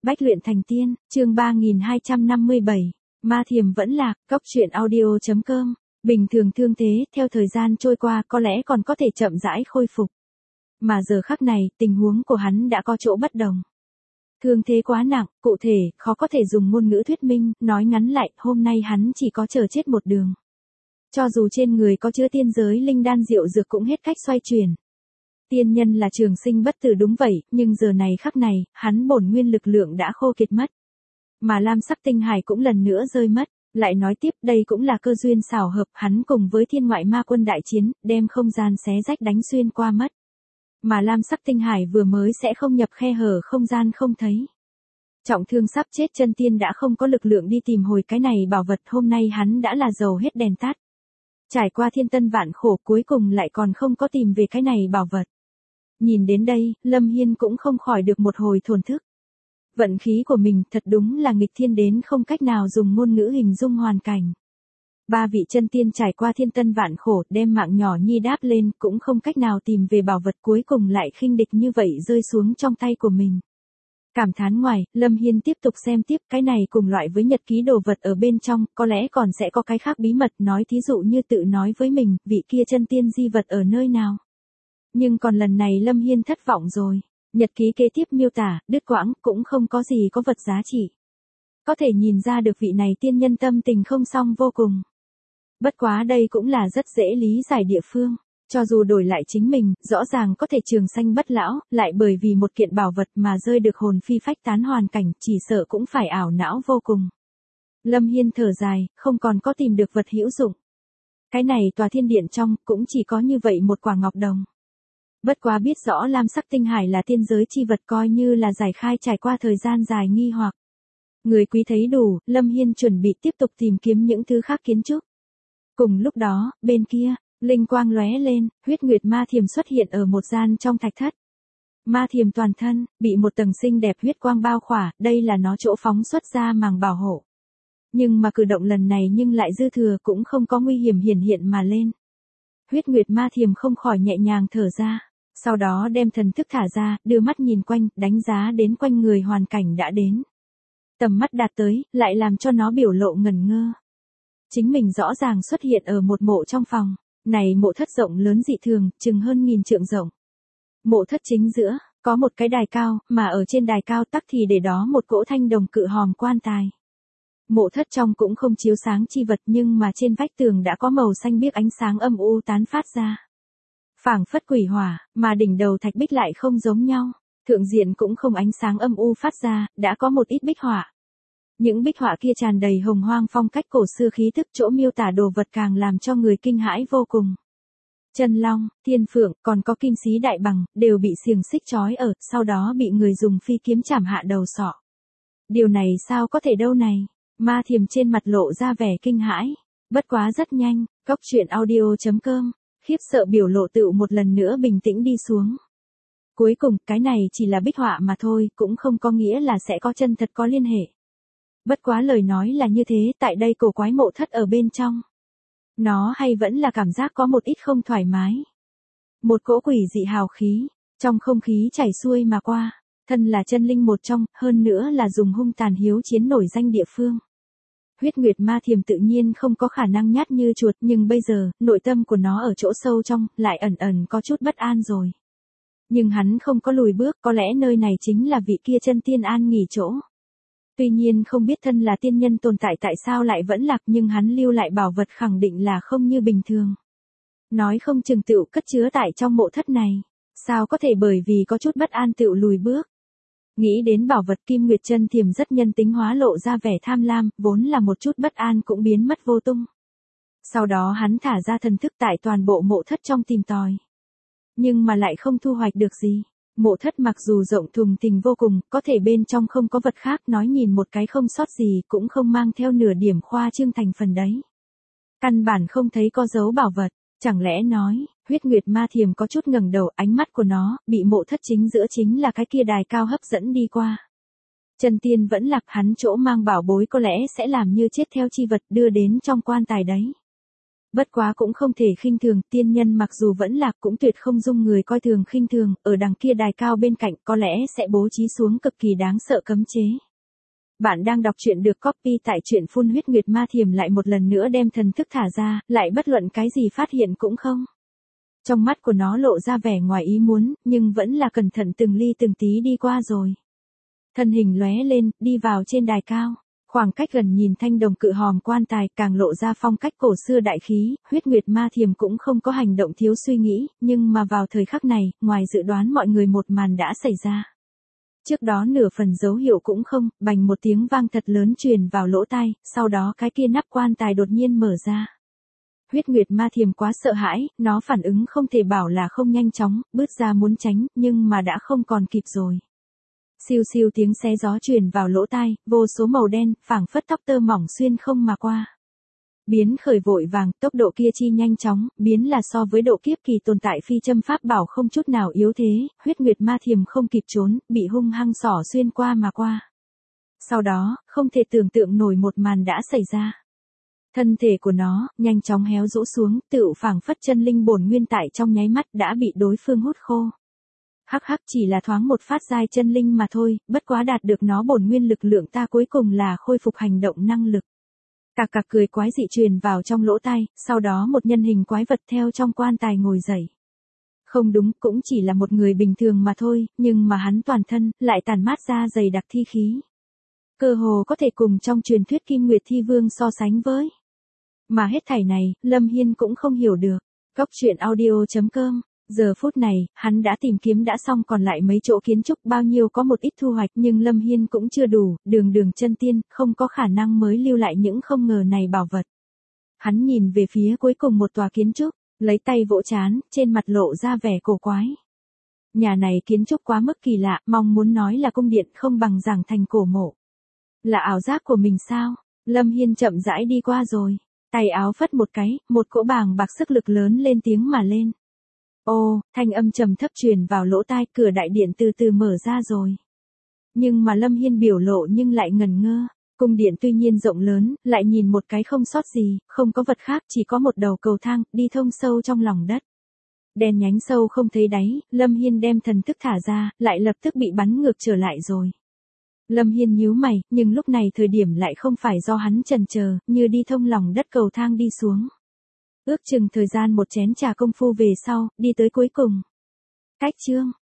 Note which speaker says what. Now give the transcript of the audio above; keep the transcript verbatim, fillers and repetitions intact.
Speaker 1: Bách luyện thành tiên, chương ba nghìn hai trăm năm mươi bảy, ma thiềm vẫn lạc, cốc truyện audio chấm com. Bình thường thương thế, theo thời gian trôi qua có lẽ còn có thể chậm rãi khôi phục. Mà giờ khắc này, tình huống của hắn đã có chỗ bất đồng. Thương thế quá nặng, cụ thể, khó có thể dùng ngôn ngữ thuyết minh, nói ngắn lại, hôm nay hắn chỉ có chờ chết một đường. Cho dù trên người có chứa tiên giới linh đan diệu dược cũng hết cách xoay chuyển. Tiên nhân là trường sinh bất tử đúng vậy, nhưng giờ này khắc này, hắn bổn nguyên lực lượng đã khô kiệt mất. Mà lam sắc tinh hải cũng lần nữa rơi mất. Lại nói tiếp, đây cũng là cơ duyên xảo hợp, hắn cùng với thiên ngoại ma quân đại chiến, đem không gian xé rách đánh xuyên qua mất. Mà lam sắc tinh hải vừa mới sẽ không nhập khe hở không gian không thấy. Trọng thương sắp chết chân tiên đã không có lực lượng đi tìm hồi cái này bảo vật, hôm nay hắn đã là dầu hết đèn tắt. Trải qua thiên tân vạn khổ cuối cùng lại còn không có tìm về cái này bảo vật. Nhìn đến đây, Lâm Hiên cũng không khỏi được một hồi thổn thức. Vận khí của mình thật đúng là nghịch thiên đến không cách nào dùng ngôn ngữ hình dung hoàn cảnh. Ba vị chân tiên trải qua thiên tân vạn khổ đem mạng nhỏ nhi đáp lên cũng không cách nào tìm về bảo vật, cuối cùng lại khinh địch như vậy rơi xuống trong tay của mình. Cảm thán ngoài, Lâm Hiên tiếp tục xem tiếp, cái này cùng loại với nhật ký đồ vật ở bên trong, có lẽ còn sẽ có cái khác bí mật, nói thí dụ như tự nói với mình, vị kia chân tiên di vật ở nơi nào. Nhưng còn lần này Lâm Hiên thất vọng rồi. Nhật ký kế tiếp miêu tả, đứt quãng, cũng không có gì có vật giá trị. Có thể nhìn ra được vị này tiên nhân tâm tình không xong vô cùng. Bất quá đây cũng là rất dễ lý giải địa phương. Cho dù đổi lại chính mình, rõ ràng có thể trường sanh bất lão, lại bởi vì một kiện bảo vật mà rơi được hồn phi phách tán hoàn cảnh, chỉ sợ cũng phải ảo não vô cùng. Lâm Hiên thở dài, không còn có tìm được vật hữu dụng. Cái này tòa thiên điện trong, cũng chỉ có như vậy một quả ngọc đồng. Bất quá biết rõ lam sắc tinh hải là tiên giới chi vật, coi như là giải khai trải qua thời gian dài nghi hoặc. Người quý thấy đủ, Lâm Hiên chuẩn bị tiếp tục tìm kiếm những thứ khác kiến trúc. Cùng lúc đó, bên kia, linh quang lóe lên, huyết nguyệt ma thiềm xuất hiện ở một gian trong thạch thất. Ma thiềm toàn thân, bị một tầng xinh đẹp huyết quang bao khỏa, đây là nó chỗ phóng xuất ra màng bảo hộ. Nhưng mà cử động lần này nhưng lại dư thừa, cũng không có nguy hiểm hiển hiện mà lên. Huyết nguyệt ma thiềm không khỏi nhẹ nhàng thở ra. Sau đó đem thần thức thả ra, đưa mắt nhìn quanh, đánh giá đến quanh người hoàn cảnh đã đến. Tầm mắt đạt tới, lại làm cho nó biểu lộ ngẩn ngơ. Chính mình rõ ràng xuất hiện ở một mộ trong phòng. Này mộ thất rộng lớn dị thường, chừng hơn nghìn trượng rộng. Mộ thất chính giữa, có một cái đài cao, mà ở trên đài cao tắc thì để đó một cỗ thanh đồng cự hòm quan tài. Mộ thất trong cũng không chiếu sáng chi vật, nhưng mà trên vách tường đã có màu xanh biếc ánh sáng âm u tán phát ra. Phảng phất quỷ hỏa, mà đỉnh đầu thạch bích lại không giống nhau. Thượng diện cũng không ánh sáng âm u phát ra, đã có một ít bích họa. Những bích họa kia tràn đầy hồng hoang phong cách cổ xưa khí tức, chỗ miêu tả đồ vật càng làm cho người kinh hãi vô cùng. Chân long, thiên phượng, còn có kim sĩ đại bằng, đều bị xiềng xích trói ở, sau đó bị người dùng phi kiếm chảm hạ đầu sọ. Điều này sao có thể đâu này? Ma thiềm trên mặt lộ ra vẻ kinh hãi. Bất quá rất nhanh, cốc truyện audio chấm com. Khiếp sợ biểu lộ tựu một lần nữa bình tĩnh đi xuống. Cuối cùng, cái này chỉ là bích họa mà thôi, cũng không có nghĩa là sẽ có chân thật có liên hệ. Bất quá lời nói là như thế, tại đây cổ quái mộ thất ở bên trong. Nó hay vẫn là cảm giác có một ít không thoải mái. Một cỗ quỷ dị hào khí, trong không khí chảy xuôi mà qua, thân là chân linh một trong, hơn nữa là dùng hung tàn hiếu chiến nổi danh địa phương. Huyết nguyệt ma thiềm tự nhiên không có khả năng nhát như chuột, nhưng bây giờ, nội tâm của nó ở chỗ sâu trong, lại ẩn ẩn có chút bất an rồi. Nhưng hắn không có lùi bước, có lẽ nơi này chính là vị kia chân tiên an nghỉ chỗ. Tuy nhiên không biết thân là tiên nhân tồn tại tại sao lại vẫn lạc, nhưng hắn lưu lại bảo vật khẳng định là không như bình thường. Nói không chừng tựu cất chứa tại trong mộ thất này. Sao có thể bởi vì có chút bất an tựu lùi bước. Nghĩ đến bảo vật, Kim Nguyệt Chân Thiềm rất nhân tính hóa lộ ra vẻ tham lam, vốn là một chút bất an cũng biến mất vô tung. Sau đó hắn thả ra thần thức tại toàn bộ mộ thất trong tìm tòi. Nhưng mà lại không thu hoạch được gì. Mộ thất mặc dù rộng thùng thình vô cùng, có thể bên trong không có vật khác, nói nhìn một cái không sót gì, cũng không mang theo nửa điểm khoa trương thành phần đấy. Căn bản không thấy có dấu bảo vật. Chẳng lẽ nói, huyết nguyệt ma thiềm có chút ngẩng đầu, ánh mắt của nó, bị mộ thất chính giữa chính là cái kia đài cao hấp dẫn đi qua. Chân tiên vẫn lạc, hắn chỗ mang bảo bối có lẽ sẽ làm như chết theo chi vật đưa đến trong quan tài đấy. Bất quá cũng không thể khinh thường, tiên nhân mặc dù vẫn lạc cũng tuyệt không dung người coi thường khinh thường, ở đằng kia đài cao bên cạnh có lẽ sẽ bố trí xuống cực kỳ đáng sợ cấm chế. Bạn đang đọc truyện được copy tại truyện Phun Huyết Nguyệt Ma Thiềm lại một lần nữa đem thần thức thả ra, lại bất luận cái gì phát hiện cũng không. Trong mắt của nó lộ ra vẻ ngoài ý muốn, nhưng vẫn là cẩn thận từng ly từng tí đi qua rồi. Thân hình lóe lên, đi vào trên đài cao. Khoảng cách gần nhìn thanh đồng cự hòm quan tài càng lộ ra phong cách cổ xưa đại khí, Huyết Nguyệt Ma Thiềm cũng không có hành động thiếu suy nghĩ, nhưng mà vào thời khắc này, ngoài dự đoán mọi người một màn đã xảy ra. Trước đó nửa phần dấu hiệu cũng không, bành một tiếng vang thật lớn truyền vào lỗ tai, sau đó cái kia nắp quan tài đột nhiên mở ra. Huyết Nguyệt Ma Thiềm quá sợ hãi, nó phản ứng không thể bảo là không nhanh chóng, bước ra muốn tránh, nhưng mà đã không còn kịp rồi. Siêu siêu tiếng xé gió truyền vào lỗ tai, vô số màu đen, phảng phất tóc tơ mỏng xuyên không mà qua. Biến khởi vội vàng, tốc độ kia chi nhanh chóng, biến là so với độ kiếp kỳ tồn tại phi châm pháp bảo không chút nào yếu thế, Huyết Nguyệt Ma Thiềm không kịp trốn, bị hung hăng xỏ xuyên qua mà qua. Sau đó, không thể tưởng tượng nổi một màn đã xảy ra. Thân thể của nó, nhanh chóng héo rũ xuống, tựu phảng phất chân linh bổn nguyên tại trong nháy mắt đã bị đối phương hút khô. Hắc hắc chỉ là thoáng một phát giai chân linh mà thôi, bất quá đạt được nó bổn nguyên lực lượng ta cuối cùng là khôi phục hành động năng lực. Cạc cạc cười quái dị truyền vào trong lỗ tai, sau đó một nhân hình quái vật theo trong quan tài ngồi dậy. Không đúng, cũng chỉ là một người bình thường mà thôi, nhưng mà hắn toàn thân, lại tản mát ra dày đặc thi khí. Cơ hồ có thể cùng trong truyền thuyết Kim Nguyệt Thi Vương so sánh với. Mà hết thảy này, Lâm Hiên cũng không hiểu được. Cốc truyện audio chấm com. Giờ phút này, hắn đã tìm kiếm đã xong còn lại mấy chỗ kiến trúc bao nhiêu có một ít thu hoạch nhưng Lâm Hiên cũng chưa đủ, đường đường chân tiên, không có khả năng mới lưu lại những không ngờ này bảo vật. Hắn nhìn về phía cuối cùng một tòa kiến trúc, lấy tay vỗ chán, trên mặt lộ ra vẻ cổ quái. Nhà này kiến trúc quá mức kỳ lạ, mong muốn nói là cung điện không bằng giảng thành cổ mộ. Là ảo giác của mình sao? Lâm Hiên chậm rãi đi qua rồi, tay áo phất một cái, một cỗ bàng bạc sức lực lớn lên tiếng mà lên. Ô, thanh âm trầm thấp truyền vào lỗ tai, cửa đại điện từ từ mở ra rồi. Nhưng mà Lâm Hiên biểu lộ nhưng lại ngần ngơ, cung điện tuy nhiên rộng lớn, lại nhìn một cái không sót gì, không có vật khác, chỉ có một đầu cầu thang, đi thông sâu trong lòng đất. Đen nhánh sâu không thấy đáy, Lâm Hiên đem thần thức thả ra, lại lập tức bị bắn ngược trở lại rồi. Lâm Hiên nhíu mày, nhưng lúc này thời điểm lại không phải do hắn chần chờ, như đi thông lòng đất cầu thang đi xuống. Ước chừng thời gian một chén trà công phu về sau, đi tới cuối cùng. Cách chương,